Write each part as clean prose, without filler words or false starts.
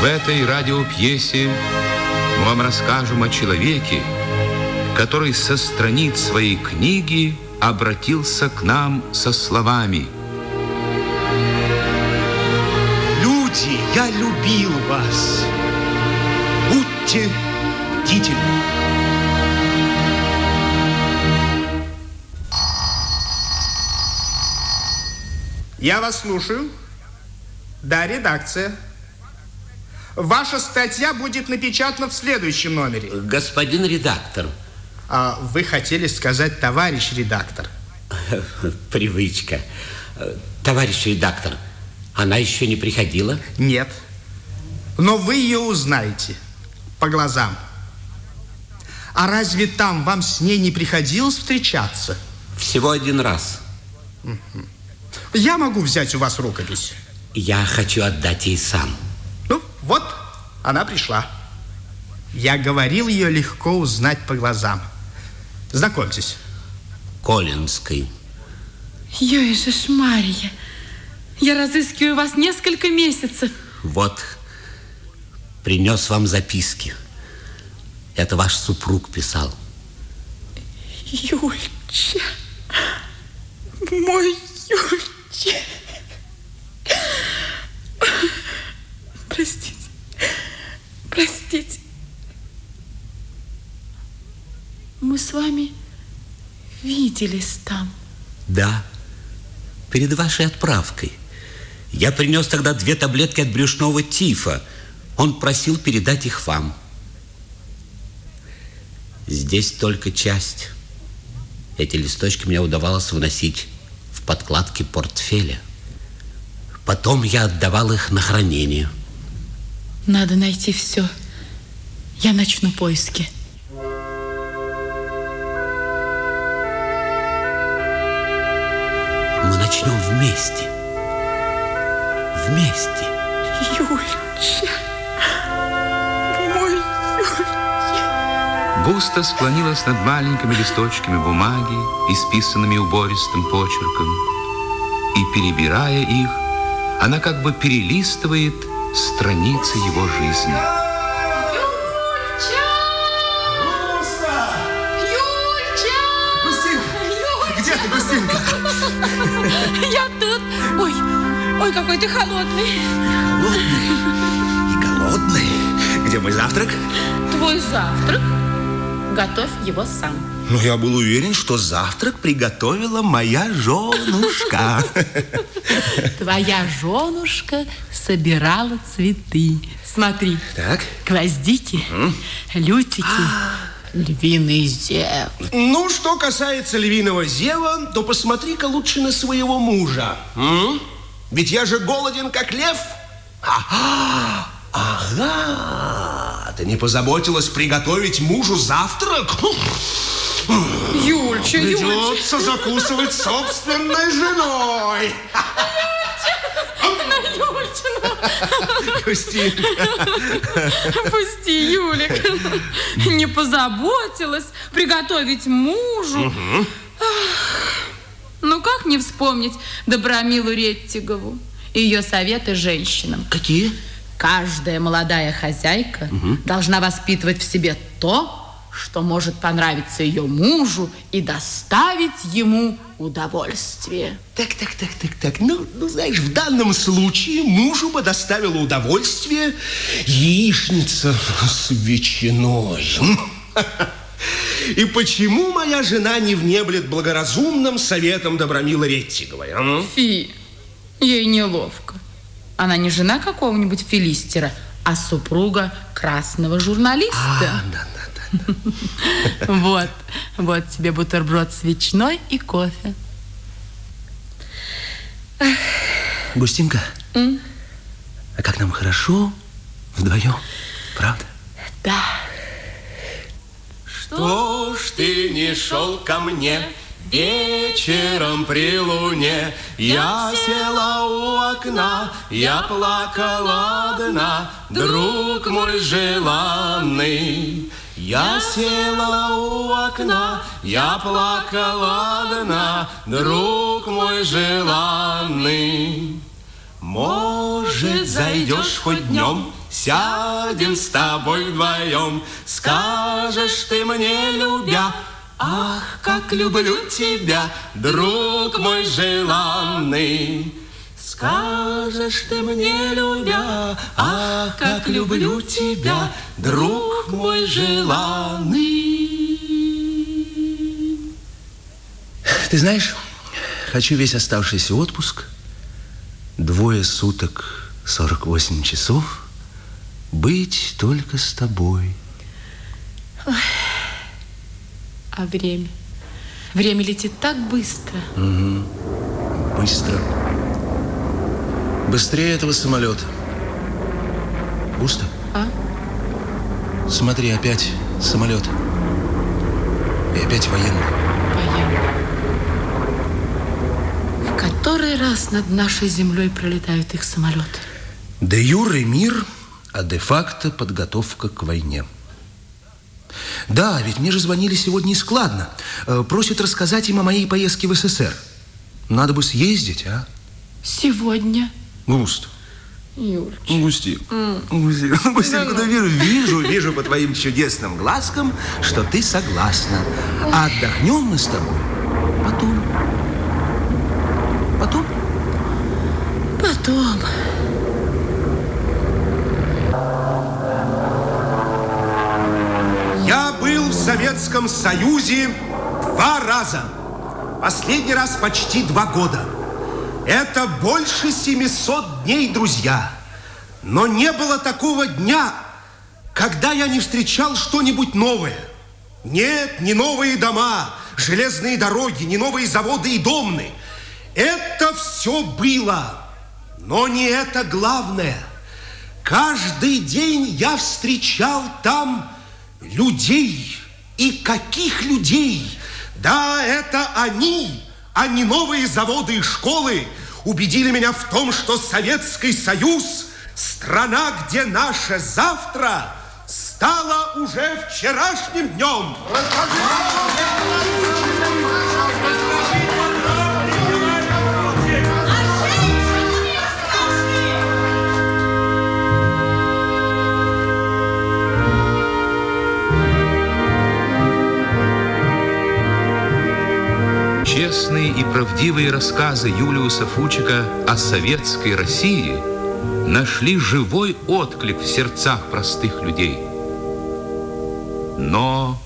В этой радиопьесе мы вам расскажем о человеке, который со страниц своей книги обратился к нам со словами: «Люди, я любил вас. Будьте бдительны». Я вас слушаю. Да, редакция. Ваша статья будет напечатана в следующем номере. Господин редактор. Вы хотели сказать товарищ редактор. Привычка. Товарищ редактор, она еще не приходила? Нет. Но вы ее узнаете по глазам. А разве там вам с ней не приходилось встречаться? Всего один раз. Я могу взять у вас рукопись. Я хочу отдать ей сам. Ну, вот, она пришла. Я говорил, ее легко узнать по глазам. Знакомьтесь. Колинской. Ой-же Марья, я разыскиваю вас несколько месяцев. Вот, принес вам записки. Это ваш супруг писал. Юльча, мой Юльча. Простите, простите. Мы с вами виделись там. Да, перед вашей отправкой. Я принес тогда 2 таблетки от брюшного тифа. Он просил передать их вам. Здесь только часть. Эти листочки мне удавалось вносить в подкладки портфеля. Потом я отдавал их на хранение. Надо найти все. Я начну поиски. Мы начнем вместе. Вместе. Юльча, мой Юльча. Густо склонилась над маленькими листочками бумаги, исписанными убористым почерком, и, перебирая их, она как бы перелистывает страницы его жизни. Юльча! Густа! Юльча! Густинка! Где ты, Густинка? Я тут. Ой, какой ты холодный. Холодный и голодный. Где мой завтрак? Твой завтрак? Готовь его сам. Ну, я был уверен, что завтрак приготовила моя женушка. Твоя женушка собирала цветы. Смотри. Так. Гвоздики, лютики, львиный зев. Ну, что касается львиного зева, то посмотри-ка лучше на своего мужа. Ведь я же голоден, как лев. Ага, ты не позаботилась приготовить мужу завтрак? Юльча, Придется закусывать собственной женой. Густинка. Пусти, Юлик. Не позаботилась приготовить мужу. Ну, как не вспомнить Добромилу Реттигову и ее советы женщинам? Какие? Каждая молодая хозяйка должна воспитывать в себе то, что может понравиться ее мужу и доставить ему удовольствие. Так. Ну, знаешь, в данном случае мужу бы доставило удовольствие яичница с ветчиной. И почему моя жена не внеблет благоразумным советом Добромилы Реттиговой? Фи, ей неловко. Она не жена какого-нибудь филистера, а супруга красного журналиста. Да. Вот тебе бутерброд с ветчиной и кофе. Густинка, а как нам хорошо вдвоем, правда? Да. Что ж ты не шел ко мне вечером при луне? Я села у окна, я плакала одна, друг мой желанный. Я села у окна, я плакала одна, друг мой желанный. Может же зайдешь хоть днем, сядем с тобой вдвоем. Скажешь ты мне, любя: ах, как люблю тебя, друг мой желанный. Скажешь ты мне, любя: ах, как люблю тебя, друг мой желанный. Ты знаешь, хочу весь оставшийся отпуск, 2 суток, 48 часов, быть только с тобой. Ой. А время? Время летит так быстро. Угу. Быстро. Быстрее этого самолета. Густо? А? Смотри, опять самолет. И опять военный. В который раз над нашей землей пролетают их самолеты? Де юре мир, а де-факто подготовка к войне. Да, ведь мне же звонили сегодня из Кладно. Просят рассказать им о моей поездке в СССР. Надо бы съездить, а? Сегодня? Густо. Юрочка. Густик. Вижу по твоим чудесным глазкам, что ты согласна. А отдохнем мы с тобой потом. Потом. Я был в Советском Союзе 2 раза. Последний раз почти 2 года. Это больше 700 дней, друзья. Но не было такого дня, когда я не встречал что-нибудь новое. Нет, не новые дома, железные дороги, не новые заводы и домны. Это все было. Но не это главное. Каждый день я встречал там людей. И каких людей? Да, это они, а не новые заводы и школы, убедили меня в том, что Советский Союз, страна, где наше завтра, стало уже вчерашним днем. Честные и правдивые рассказы Юлиуса Фучика о советской России нашли живой отклик в сердцах простых людей. Но...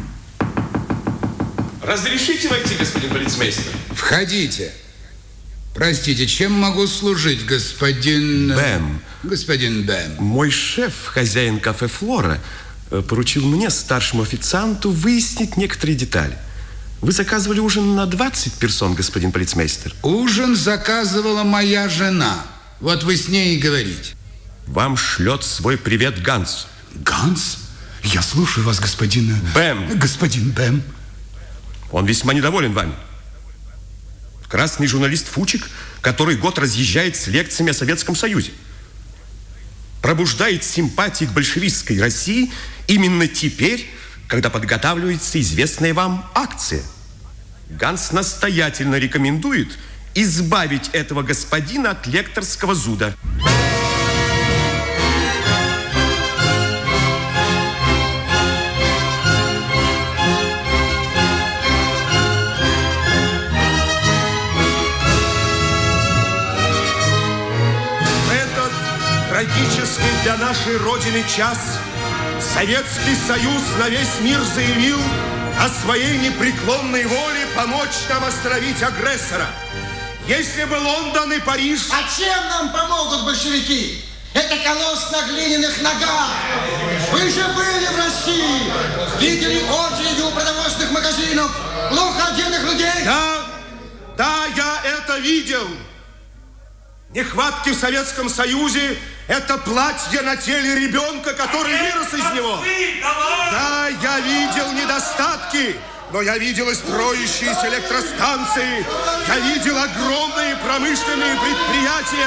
Разрешите войти, господин полицмейстер? Входите. Простите, чем могу служить, господин... Бэм. Господин Бэм. Мой шеф, хозяин кафе «Флора», поручил мне, старшему официанту, выяснить некоторые детали. Вы заказывали ужин на 20 персон, господин полицмейстер? Ужин заказывала моя жена. Вот вы с ней и говорите. Вам шлет свой привет Ганс. Ганс? Я слушаю вас, господин... Бэм. Господин Бэм. Он весьма недоволен вами. Красный журналист Фучик, который год разъезжает с лекциями о Советском Союзе. Пробуждает симпатии к большевистской России именно теперь, когда подготавливается известная вам акция. Ганс настоятельно рекомендует избавить этого господина от лекторского зуда. В этот трагический для нашей Родины час Советский Союз на весь мир заявил о своей непреклонной воле помочь нам остановить агрессора. Если бы Лондон и Париж... А чем нам помогут большевики? Это колосс на глиняных ногах. Вы же были в России. Видели очереди у продовольственных магазинов, плохо одетых людей. Да, я это видел. Нехватки в Советском Союзе – это платье на теле ребенка, который вырос из него. Да, я видел недостатки, но я видел и строящиеся электростанции. Я видел огромные промышленные предприятия.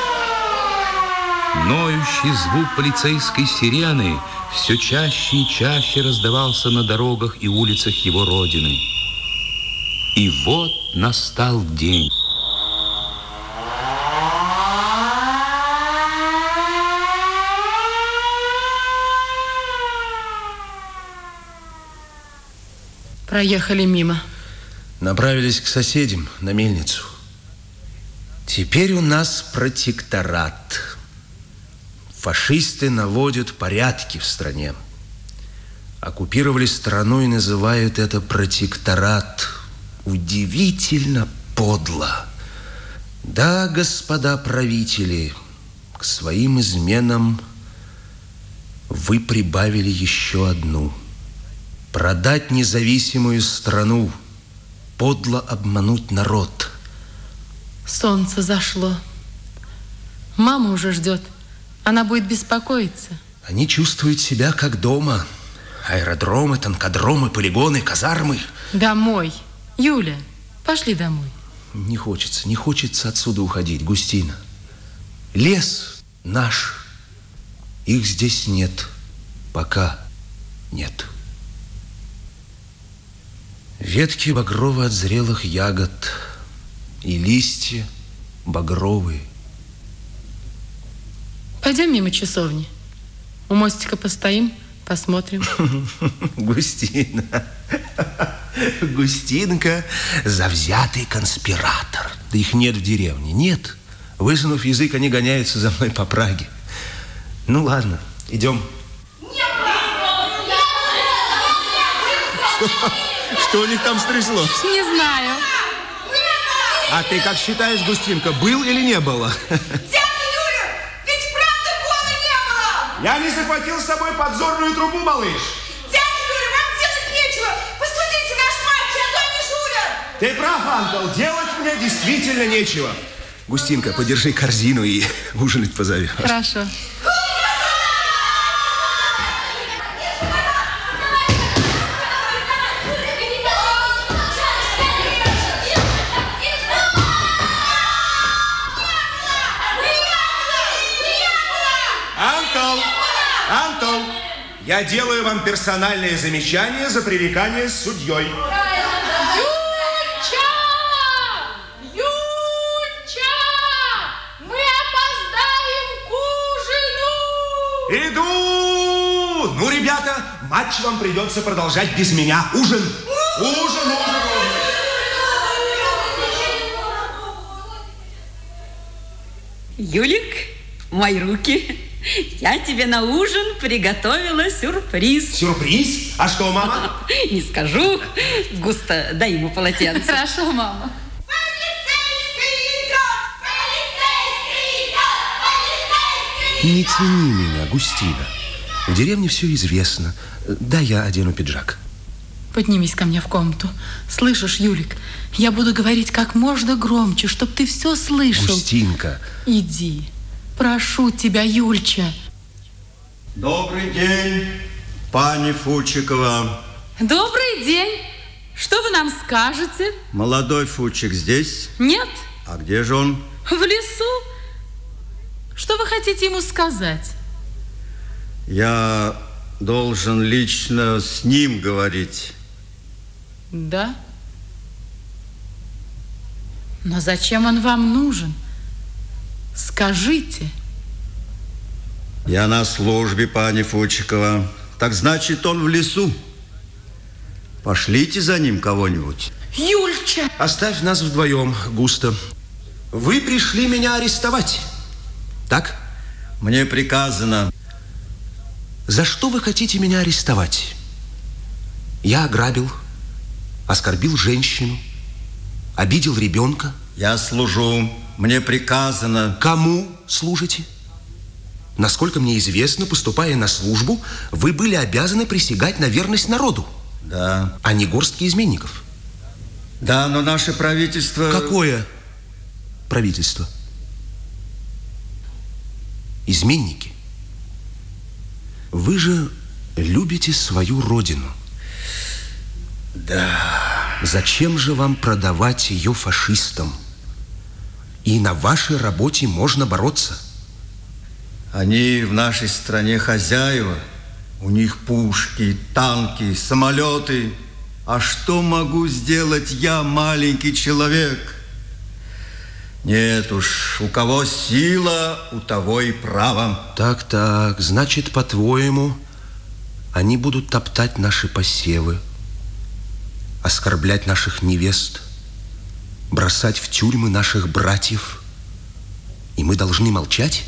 Ноющий звук полицейской сирены все чаще и чаще раздавался на дорогах и улицах его родины. И вот настал день. Проехали мимо. Направились к соседям на мельницу. Теперь у нас протекторат. Фашисты наводят порядки в стране. Оккупировали страну и называют это протекторат. Удивительно подло. Да, господа правители, к своим изменам вы прибавили еще одну. Продать независимую страну, подло обмануть народ. Солнце зашло. Мама уже ждет. Она будет беспокоиться. Они чувствуют себя как дома. Аэродромы, танкодромы, полигоны, казармы. Домой. Юля, пошли домой. Не хочется отсюда уходить, Густина. Лес наш. Их здесь нет. Пока нет. Ветки багровы от зрелых ягод, и листья багровые. Пойдем мимо часовни. У мостика постоим, посмотрим. Густина. Густинка завзятый конспиратор. Да их нет в деревне. Нет. Высунув язык, они гоняются за мной по Праге. Ну ладно, идем. Что у них там стряслось? Не знаю. А ты как считаешь, Густинка, был или не было? Дядя Юля, ведь правда гола не было! Я не захватил с собой подзорную трубу, малыш. Дядя Юля, вам делать нечего! Посудите наш матч, а то они жулят! Ты прав, Антон, делать мне действительно нечего. Густинка, подержи корзину и ужинать позови. Хорошо. Антон, я делаю вам персональное замечание за пререкание с судьей. Юльча! Юльча! Мы опоздаем к ужину! Иду! Ну, ребята, матч вам придется продолжать без меня. Ужин! Ужин! Юлик, мои руки. Я тебе на ужин приготовила сюрприз. Сюрприз? А что, мама? Не скажу. Густо дай ему полотенце. Хорошо, мама. Не тяни меня, Густина. В деревне все известно. Дай я одену пиджак. Поднимись ко мне в комнату. Слышишь, Юлик, я буду говорить как можно громче, чтоб ты все слышал. Густинка. Иди. Прошу тебя, Юльча. Добрый день, пани Фучикова. Добрый день. Что вы нам скажете? Молодой Фучик здесь? Нет. А где же он? В лесу. Что вы хотите ему сказать? Я должен лично с ним говорить. Да? Но зачем он вам нужен? Скажите. Я на службе, пани Фучикова. Так значит, он в лесу. Пошлите за ним кого-нибудь. Юльча! Оставь нас вдвоем, Густо. Вы пришли меня арестовать, так? Мне приказано. За что вы хотите меня арестовать? Я ограбил, оскорбил женщину, обидел ребенка. Я служу. Мне приказано. Кому служите? Насколько мне известно, поступая на службу, вы были обязаны присягать на верность народу. Да. А не горстки изменников. Да, но наше правительство... Какое правительство? Изменники. Вы же любите свою родину. Да. Зачем же вам продавать ее фашистам? И на вашей работе можно бороться. Они в нашей стране хозяева. У них пушки, танки, самолеты. А что могу сделать я, маленький человек? Нет уж, у кого сила, у того и право. Так, значит, по-твоему, они будут топтать наши посевы, оскорблять наших невест, бросать в тюрьмы наших братьев. И мы должны молчать?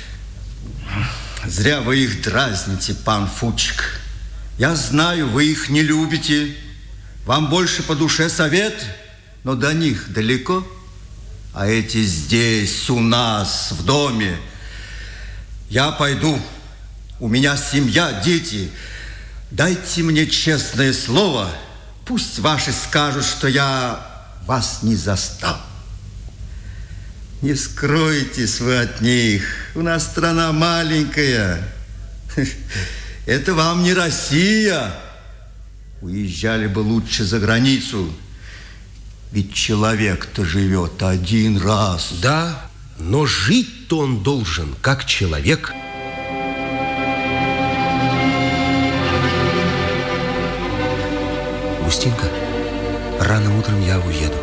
Зря вы их дразните, пан Фучик. Я знаю, вы их не любите. Вам больше по душе совет, но до них далеко. А эти здесь, у нас, в доме. Я пойду. У меня семья, дети. Дайте мне честное слово. Пусть ваши скажут, что я вас не застал. Не скройтесь вы от них. У нас страна маленькая. Это вам не Россия. Уезжали бы лучше за границу. Ведь человек-то живет один раз. Да, но жить-то он должен, как человек. Густинка, рано утром я уеду.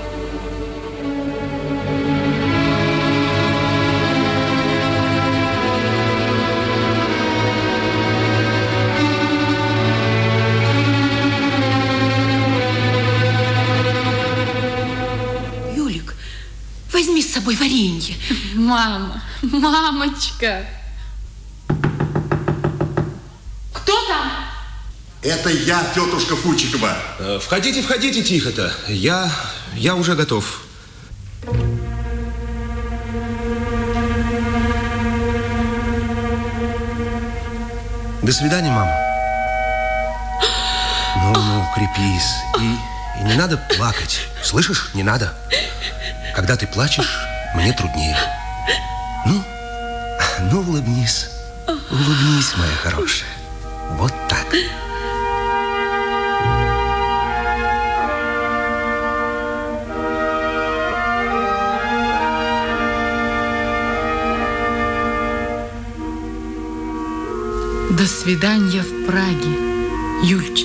Юлик, возьми с собой варенье. Мама, мамочка. Кто там? Это я, тетушка Фучикова. Входите, входите тихо-то. Я уже готов. До свидания, мама. Ну, крепись. И не надо плакать. Слышишь? Не надо. Когда ты плачешь, мне труднее. Ну, улыбнись. Улыбнись, моя хорошая. Вот так. До свидания в Праге, Юльча.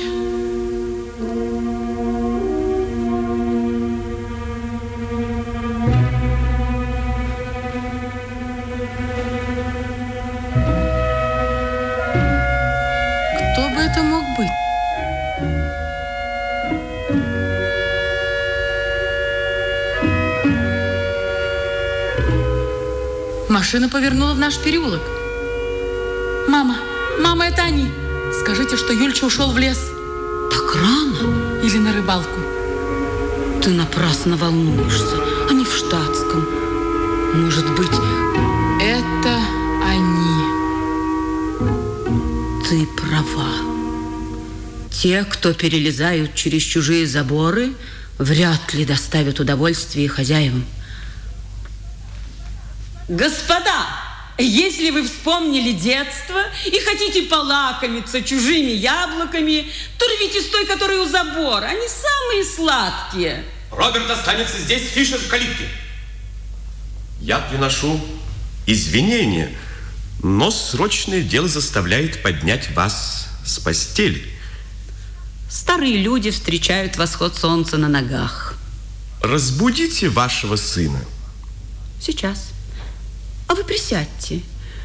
Кто бы это мог быть? Машина повернула в наш переулок. Мама, это они. Скажите, что Юльча ушел в лес. Так рано? Или на рыбалку. Ты напрасно волнуешься. Они в штатском. Может быть... Это они. Ты права. Те, кто перелезают через чужие заборы, вряд ли доставят удовольствие хозяевам. Господа! Если вы вспомнили детство и хотите полакомиться чужими яблоками, то рвите с той, которая у забора. Они самые сладкие. Роберт останется здесь, Фишер в калитке. Я приношу извинения, но срочное дело заставляет поднять вас с постели. Старые люди встречают восход солнца на ногах. Разбудите вашего сына. Сейчас. А вы присядьте.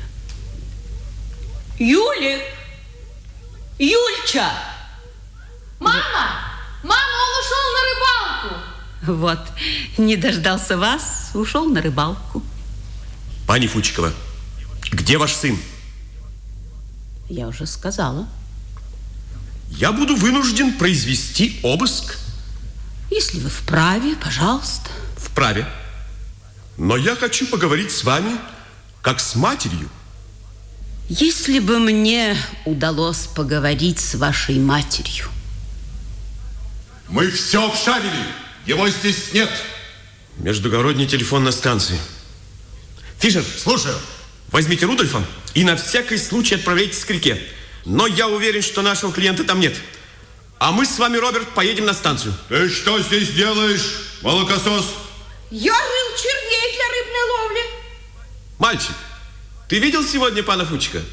Юлик! Юльча! Мама! Мама, он ушел на рыбалку! Вот, не дождался вас, ушел на рыбалку. Пани Фучикова, где ваш сын? Я уже сказала. Я буду вынужден произвести обыск. Если вы вправе, пожалуйста. Вправе. Но я хочу поговорить с вами, как с матерью. Если бы мне удалось поговорить с вашей матерью. Мы все обшарили. Его здесь нет. Междугородний телефон на станции. Фишер, слушаю. Возьмите Рудольфа и на всякий случай отправляйтесь к реке. Но я уверен, что нашего клиента там нет. А мы с вами, Роберт, поедем на станцию. Ты что здесь делаешь, молокосос? Я рыл червей для рыбной ловли. Мальчик, ты видел сегодня пана Фучика?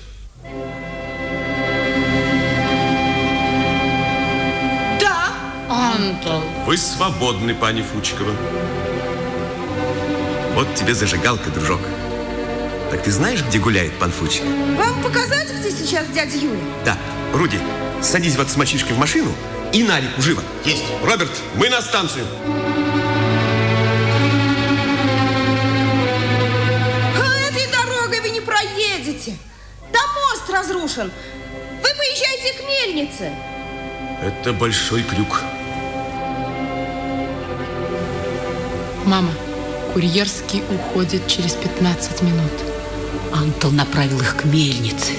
Да. Антон. Вы свободны, пани Фучикова. Вот тебе зажигалка, дружок. Так ты знаешь, где гуляет пан Фучик? Вам показать, где сейчас дядя Юля? Да. Руди, садись вот с мальчишкой в машину и на реку, живо. Есть. Роберт, мы на станцию. Этой дорогой вы не проедете. Там мост разрушен. Вы поезжайте к мельнице. Это большой крюк. Мама, курьерский уходит через 15 минут. Антон направил их к мельнице.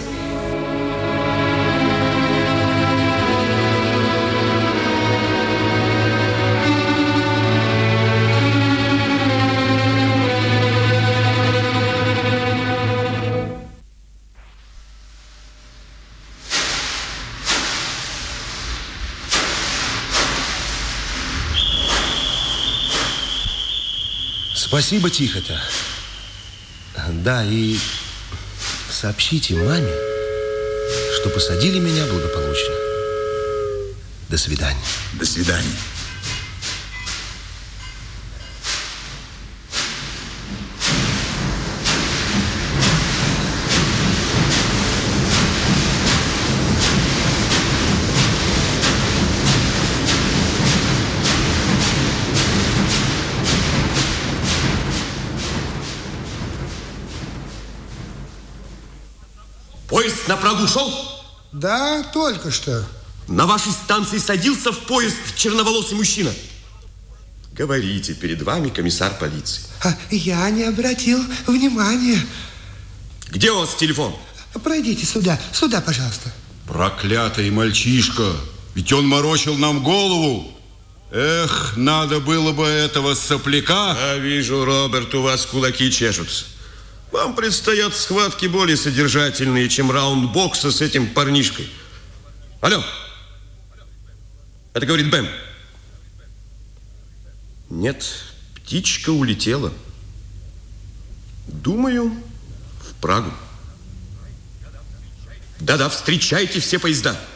Спасибо, Тихо-то. Да, и сообщите маме, что посадили меня благополучно. До свидания. До свидания. Поезд на Прагу ушел? Да, только что. На вашей станции садился в поезд черноволосый мужчина. Говорите, перед вами комиссар полиции. Я не обратил внимания. Где у вас телефон? Пройдите сюда, пожалуйста. Проклятый мальчишка. Ведь он морочил нам голову. Эх, надо было бы этого сопляка. Вижу, Роберт, у вас кулаки чешутся. Вам предстоят схватки более содержательные, чем раунд бокса с этим парнишкой. Алло. Это говорит Бэм. Нет, птичка улетела. Думаю, в Прагу. Да-да, встречайте все поезда.